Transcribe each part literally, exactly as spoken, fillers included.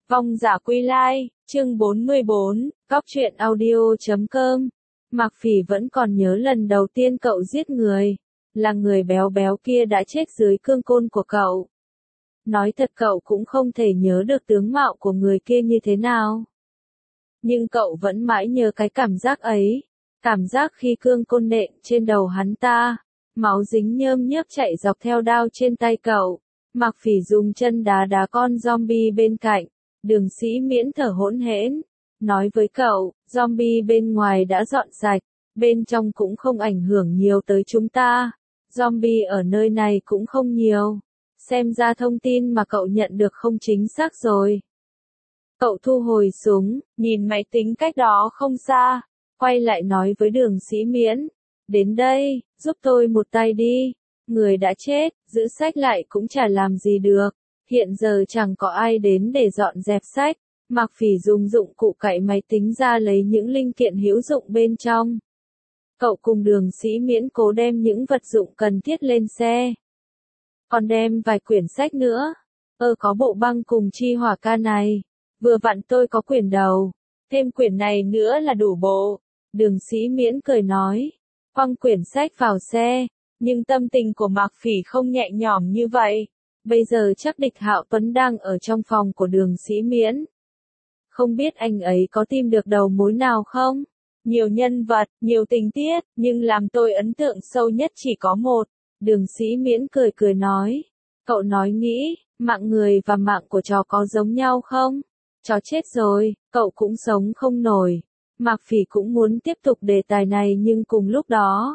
Vong giả quy lai, chương bốn mươi bốn, cóc truyện audio chấm com. Mạc Phỉ vẫn còn nhớ lần đầu tiên cậu giết người, là người béo béo kia đã chết dưới cương côn của cậu. Nói thật cậu cũng không thể nhớ được tướng mạo của người kia như thế nào. Nhưng cậu vẫn mãi nhớ cái cảm giác ấy, cảm giác khi cương côn nện trên đầu hắn ta, máu dính nhơm nhớp chạy dọc theo đao trên tay cậu. Mạc Phỉ dùng chân đá đá con zombie bên cạnh. Đường Sĩ Miễn thở hỗn hển, nói với cậu, zombie bên ngoài đã dọn sạch, bên trong cũng không ảnh hưởng nhiều tới chúng ta. Zombie ở nơi này cũng không nhiều. Xem ra thông tin mà cậu nhận được không chính xác rồi. Cậu thu hồi súng, nhìn máy tính cách đó không xa, quay lại nói với Đường Sĩ Miễn, đến đây, giúp tôi một tay đi. Người đã chết, giữ sách lại cũng chả làm gì được. Hiện giờ chẳng có ai đến để dọn dẹp sách. Mạc Phỉ dùng dụng cụ cạy máy tính ra lấy những linh kiện hữu dụng bên trong. Cậu cùng Đường Sĩ Miễn cố đem những vật dụng cần thiết lên xe. Còn đem vài quyển sách nữa. Ơ có bộ băng cùng chi hỏa ca này. Vừa vặn tôi có quyển đầu. Thêm quyển này nữa là đủ bộ. Đường Sĩ Miễn cười nói. Quăng quyển sách vào xe. Nhưng tâm tình của Mạc Phỉ không nhẹ nhõm như vậy. Bây giờ chắc Địch Hạo Tuấn đang ở trong phòng của Đường Sĩ Miễn. Không biết anh ấy có tìm được đầu mối nào không? Nhiều nhân vật, nhiều tình tiết, nhưng làm tôi ấn tượng sâu nhất chỉ có một. Đường Sĩ Miễn cười cười nói. Cậu nói nghĩ, mạng người và mạng của chó có giống nhau không? Chó chết rồi, cậu cũng sống không nổi. Mạc Phỉ cũng muốn tiếp tục đề tài này nhưng cùng lúc đó.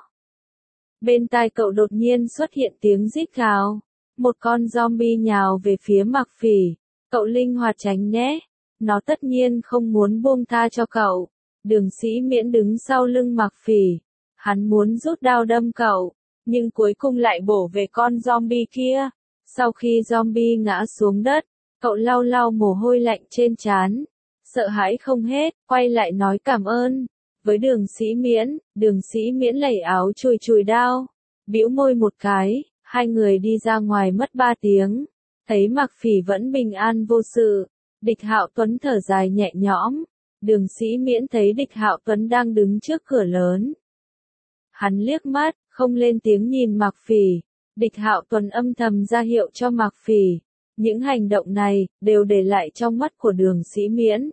Bên tai cậu đột nhiên xuất hiện tiếng rít gào. Một con zombie nhào về phía Mạc Phỉ. Cậu linh hoạt tránh né. Nó tất nhiên không muốn buông tha cho cậu. Đường Sĩ Miễn đứng sau lưng Mạc Phỉ. Hắn muốn rút đao đâm cậu. Nhưng cuối cùng lại bổ về con zombie kia. Sau khi zombie ngã xuống đất, cậu lau lau mồ hôi lạnh trên trán. Sợ hãi không hết, quay lại nói cảm ơn. Với Đường Sĩ Miễn, Đường Sĩ Miễn lẩy áo chùi chùi đao. Bĩu môi một cái. Hai người đi ra ngoài mất ba tiếng. Thấy Mạc Phỉ vẫn bình an vô sự. Địch Hạo Tuấn thở dài nhẹ nhõm. Đường Sĩ Miễn thấy Địch Hạo Tuấn đang đứng trước cửa lớn. Hắn liếc mắt, không lên tiếng nhìn Mạc Phỉ. Địch Hạo Tuấn âm thầm ra hiệu cho Mạc Phỉ. Những hành động này, đều để lại trong mắt của Đường Sĩ Miễn.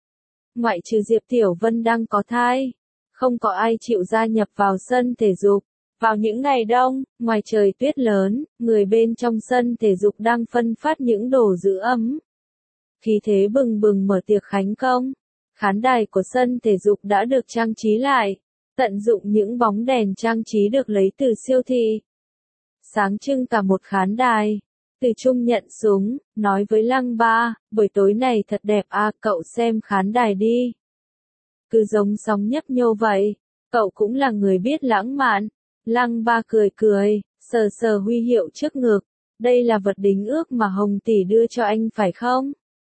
Ngoại trừ Diệp Tiểu Vân đang có thai. Không có ai chịu gia nhập vào sân thể dục. Vào những ngày đông, ngoài trời tuyết lớn, người bên trong sân thể dục đang phân phát những đồ giữ ấm. Khí thế bừng bừng mở tiệc khánh công. Khán đài của sân thể dục đã được trang trí lại. Tận dụng những bóng đèn trang trí được lấy từ siêu thị. Sáng trưng cả một khán đài. Từ Trung nhận súng, nói với Lăng Ba, buổi tối này thật đẹp à, cậu xem khán đài đi. Cứ giống sóng nhấp nhô vậy. Cậu cũng là người biết lãng mạn. Lăng Ba cười cười, sờ sờ huy hiệu trước ngực. Đây là vật đính ước mà Hồng tỷ đưa cho anh phải không?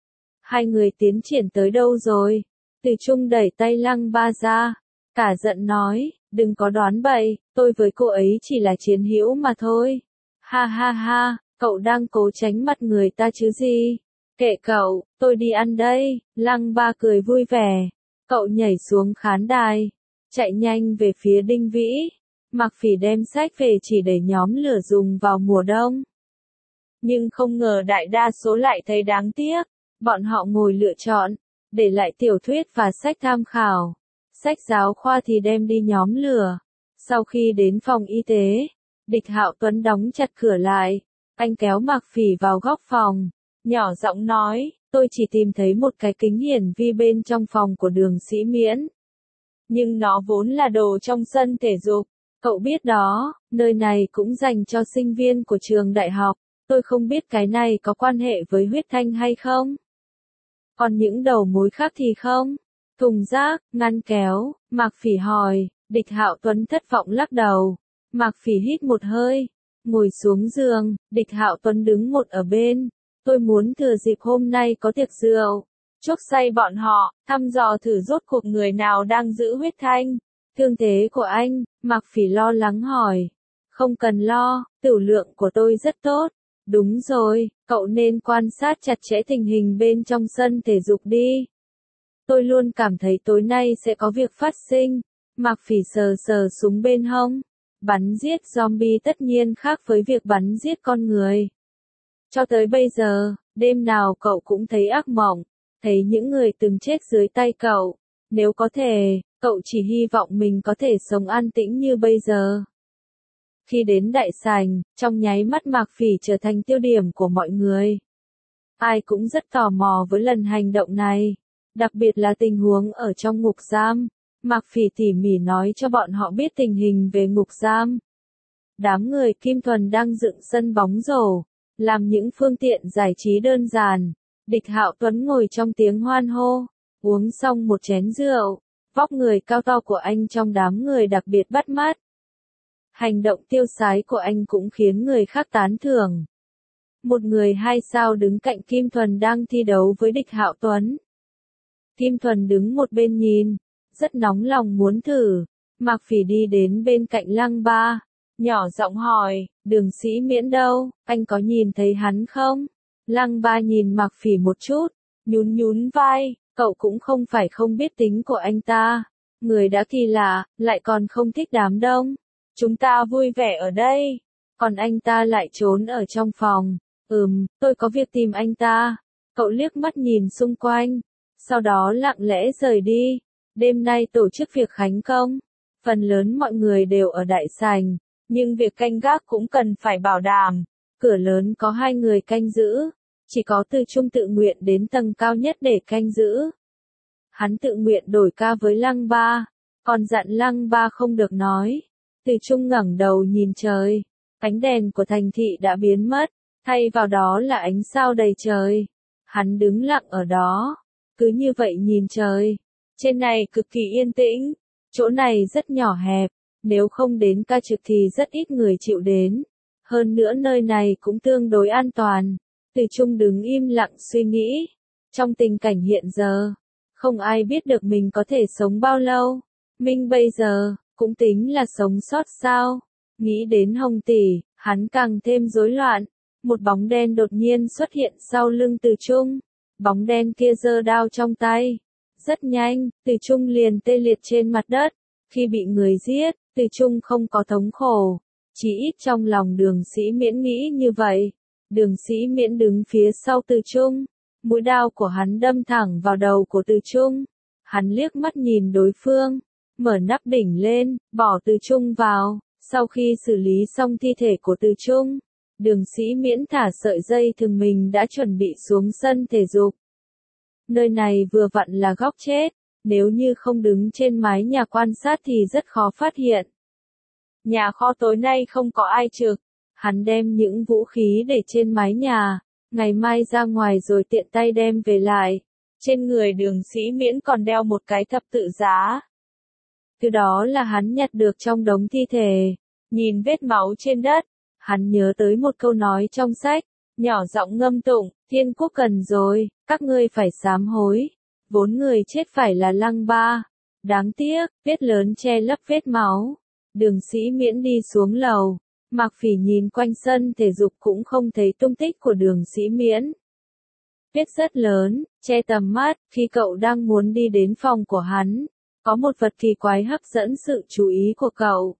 Hai người tiến triển tới đâu rồi? Từ Trung đẩy tay Lăng Ba ra. Cả giận nói, đừng có đoán bậy, tôi với cô ấy chỉ là chiến hữu mà thôi. Ha ha ha, cậu đang cố tránh mặt người ta chứ gì? Kệ cậu, tôi đi ăn đây. Lăng Ba cười vui vẻ. Cậu nhảy xuống khán đài. Chạy nhanh về phía Đinh Vĩ. Mạc Phỉ đem sách về chỉ để nhóm lửa dùng vào mùa đông. Nhưng không ngờ đại đa số lại thấy đáng tiếc. Bọn họ ngồi lựa chọn, để lại tiểu thuyết và sách tham khảo. Sách giáo khoa thì đem đi nhóm lửa. Sau khi đến phòng y tế, Địch Hạo Tuấn đóng chặt cửa lại. Anh kéo Mạc Phỉ vào góc phòng. Nhỏ giọng nói, tôi chỉ tìm thấy một cái kính hiển vi bên trong phòng của Đường Sĩ Miễn. Nhưng nó vốn là đồ trong sân thể dục. Cậu biết đó, nơi này cũng dành cho sinh viên của trường đại học. Tôi không biết cái này có quan hệ với huyết thanh hay không. Còn những đầu mối khác thì không. Thùng rác, ngăn kéo, Mạc Phỉ hỏi. Địch Hạo Tuấn thất vọng lắc đầu. Mạc Phỉ hít một hơi. Ngồi xuống giường, Địch Hạo Tuấn đứng một ở bên. Tôi muốn thừa dịp hôm nay có tiệc rượu. Chuốc say bọn họ, thăm dò thử rốt cuộc người nào đang giữ huyết thanh. Thương thế của anh, Mạc Phỉ lo lắng hỏi. Không cần lo, tửu lượng của tôi rất tốt. Đúng rồi, cậu cậu nên quan sát chặt chẽ tình hình bên trong sân thể dục đi. Tôi luôn cảm thấy tối nay sẽ có việc phát sinh. Mạc Phỉ sờ sờ súng bên hông. Bắn giết zombie tất nhiên khác với việc bắn giết con người. Cho tới bây giờ, đêm nào cậu cũng thấy ác mộng, thấy những người từng chết dưới tay cậu. Nếu có thể, cậu chỉ hy vọng mình có thể sống an tĩnh như bây giờ. Khi đến đại sảnh, trong nháy mắt Mạc Phỉ trở thành tiêu điểm của mọi người. Ai cũng rất tò mò với lần hành động này, đặc biệt là tình huống ở trong ngục giam. Mạc Phỉ tỉ mỉ nói cho bọn họ biết tình hình về ngục giam. Đám người Kim Thuần đang dựng sân bóng rổ, làm những phương tiện giải trí đơn giản. Địch Hạo Tuấn ngồi trong tiếng hoan hô, uống xong một chén rượu, vóc người cao to của anh trong đám người đặc biệt bắt mắt. Hành động tiêu sái của anh cũng khiến người khác tán thưởng. Một người hai sao đứng cạnh Kim Thuần đang thi đấu với Địch Hạo Tuấn. Kim Thuần đứng một bên nhìn, rất nóng lòng muốn thử. Mạc Phỉ đi đến bên cạnh Lăng Ba, nhỏ giọng hỏi, Đường Sĩ Miễn đâu, anh có nhìn thấy hắn không? Lăng Ba nhìn Mạc Phỉ một chút, nhún nhún vai, cậu cũng không phải không biết tính của anh ta. Người đã kỳ lạ, lại còn không thích đám đông. Chúng ta vui vẻ ở đây, còn anh ta lại trốn ở trong phòng. Ừm, tôi có việc tìm anh ta. Cậu liếc mắt nhìn xung quanh, sau đó lặng lẽ rời đi. Đêm nay tổ chức việc khánh công, phần lớn mọi người đều ở đại sảnh, nhưng việc canh gác cũng cần phải bảo đảm. Cửa lớn có hai người canh giữ, chỉ có Từ Trung tự nguyện đến tầng cao nhất để canh giữ. Hắn tự nguyện đổi ca với Lăng Ba, còn dặn Lăng Ba không được nói. Từ Trung ngẩng đầu nhìn trời, ánh đèn của thành thị đã biến mất, thay vào đó là ánh sao đầy trời. Hắn đứng lặng ở đó, cứ như vậy nhìn trời. Trên này cực kỳ yên tĩnh, chỗ này rất nhỏ hẹp, nếu không đến ca trực thì rất ít người chịu đến. Hơn nữa nơi này cũng tương đối an toàn. Từ Trung đứng im lặng suy nghĩ. Trong tình cảnh hiện giờ, không ai biết được mình có thể sống bao lâu. Mình bây giờ, cũng tính là sống sót sao? Nghĩ đến Hồng tỷ, hắn càng thêm rối loạn. Một bóng đen đột nhiên xuất hiện sau lưng Từ Trung. Bóng đen kia giơ đao trong tay. Rất nhanh, Từ Trung liền tê liệt trên mặt đất. Khi bị người giết, Từ Trung không có thống khổ. Chỉ ít trong lòng Đường Sĩ Miễn nghĩ như vậy. Đường Sĩ Miễn đứng phía sau Từ Trung. Mũi đao của hắn đâm thẳng vào đầu của Từ Trung. Hắn liếc mắt nhìn đối phương, mở nắp đỉnh lên, bỏ Từ Trung vào. Sau khi xử lý xong thi thể của Từ Trung, Đường Sĩ Miễn thả sợi dây thừng mình đã chuẩn bị xuống sân thể dục. Nơi này vừa vặn là góc chết, nếu như không đứng trên mái nhà quan sát thì rất khó phát hiện. Nhà kho tối nay không có ai trực, hắn đem những vũ khí để trên mái nhà, ngày mai ra ngoài rồi tiện tay đem về lại. Trên người Đường Sĩ Miễn còn đeo một cái thập tự giá. Thứ đó là hắn nhặt được trong đống thi thể. Nhìn vết máu trên đất, hắn nhớ tới một câu nói trong sách, nhỏ giọng ngâm tụng, Thiên Quốc cần rồi, các ngươi phải sám hối. Vốn người chết phải là Lăng Ba. Đáng tiếc, vết lớn che lấp vết máu. Đường Sĩ Miễn đi xuống lầu. Mạc Phỉ nhìn quanh sân thể dục cũng không thấy tung tích của Đường Sĩ Miễn. Vết rất lớn, che tầm mắt. Khi cậu đang muốn đi đến phòng của hắn, có một vật kỳ quái hấp dẫn sự chú ý của cậu.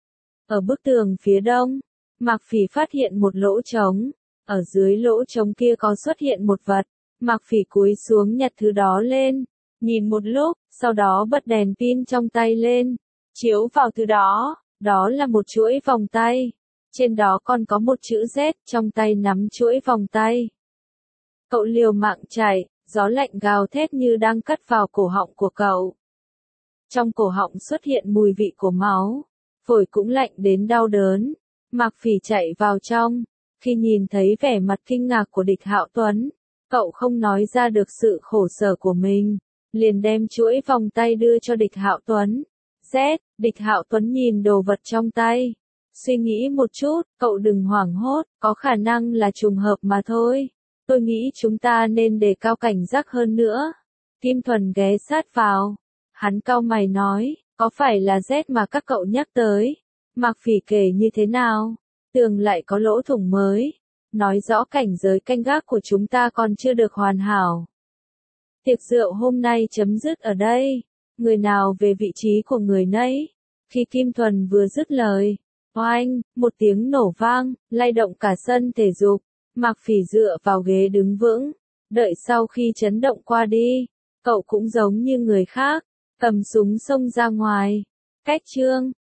Ở bức tường phía đông, Mạc Phỉ phát hiện một lỗ trống. Ở dưới lỗ trống kia có xuất hiện một vật. Mạc Phỉ cúi xuống nhặt thứ đó lên, nhìn một lúc, sau đó bật đèn pin trong tay lên, chiếu vào thứ đó. Đó là một chuỗi vòng tay. Trên đó còn có một chữ Z, trong tay nắm chuỗi vòng tay. Cậu liều mạng chạy, gió lạnh gào thét như đang cắt vào cổ họng của cậu. Trong cổ họng xuất hiện mùi vị của máu, phổi cũng lạnh đến đau đớn. Mạc Phỉ chạy vào trong, khi nhìn thấy vẻ mặt kinh ngạc của Địch Hạo Tuấn, cậu không nói ra được sự khổ sở của mình, liền đem chuỗi vòng tay đưa cho Địch Hạo Tuấn. Z, Địch Hạo Tuấn nhìn đồ vật trong tay, suy nghĩ một chút, cậu đừng hoảng hốt, có khả năng là trùng hợp mà thôi. Tôi nghĩ chúng ta nên đề cao cảnh giác hơn nữa. Kim Thuần ghé sát vào, hắn cau mày nói, có phải là Z mà các cậu nhắc tới? Mạc Phỉ kể như thế nào? Tường lại có lỗ thủng mới. nói rõ cảnh giới canh gác của chúng ta còn chưa được hoàn hảo. Tiệc rượu hôm nay chấm dứt ở đây, người nào về vị trí của người nấy. Khi Kim Thuần vừa dứt lời, oanh, một tiếng nổ vang, lay động cả sân thể dục. Mạc Phỉ dựa vào ghế đứng vững, đợi sau khi chấn động qua đi, cậu cũng giống như người khác, cầm súng xông ra ngoài. Cách chương